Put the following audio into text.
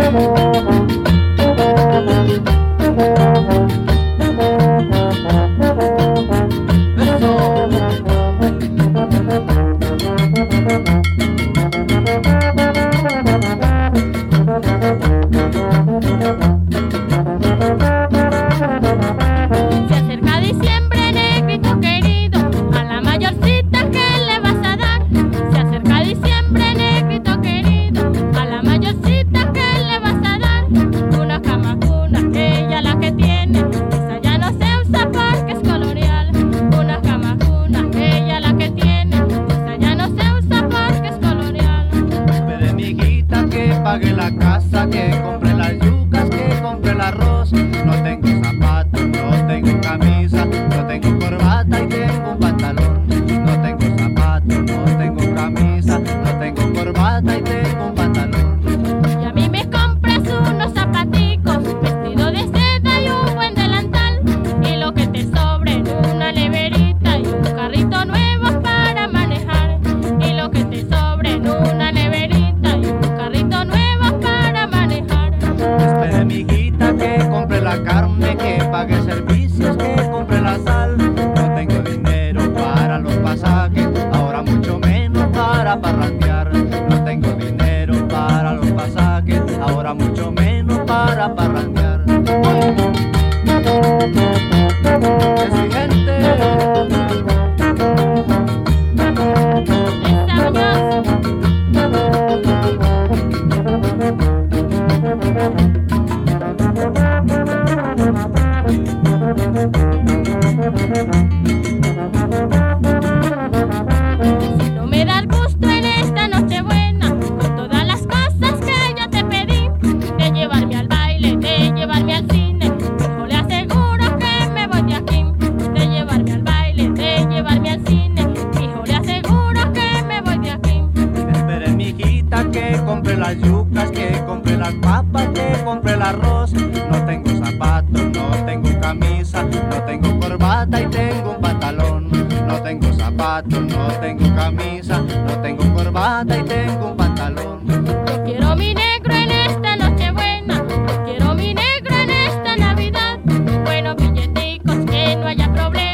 pague la casa, que compre las yucas, que compre el arroz. No tengo zapatos, no tengo camisa, no tengo corbata y tengo un pantalón. No tengo zapatos, no tengo camisa, no tengo corbata y tengo un pantalón. Y a mí me compras unos zapaticos, vestido de seda y un buen delantal, y lo que te sobre en una neverita y un carrito nuevo para manejar, y lo que te sobre en una neverita y un carrito nuevo para manejar. Espere, amiguita, que compre la carne, que pague servicios, que compre la sal. No tengo dinero para los pasajes, ahora mucho menos para parrandear. No tengo dinero para los pasajes, ahora mucho menos para parrandear. Exigente. Si no me das gusto en esta noche buena, con todas las cosas que yo te pedí, de llevarme al baile, de llevarme al cine, yo le aseguro que me voy de aquí. De llevarme al baile, de llevarme al cine, hijo, le aseguro que me voy de aquí. Espere, mijita, que compre las yucas, que compre las papas, que compre el arroz. No tengo zapatos, no tengo camisa, no tengo corbata y tengo un pantalón. No tengo zapatos, no tengo camisa, no tengo corbata y tengo un pantalón. Yo quiero mi negro en esta noche buena, yo quiero mi negro en esta Navidad. Buenos billeticos, que no haya problema.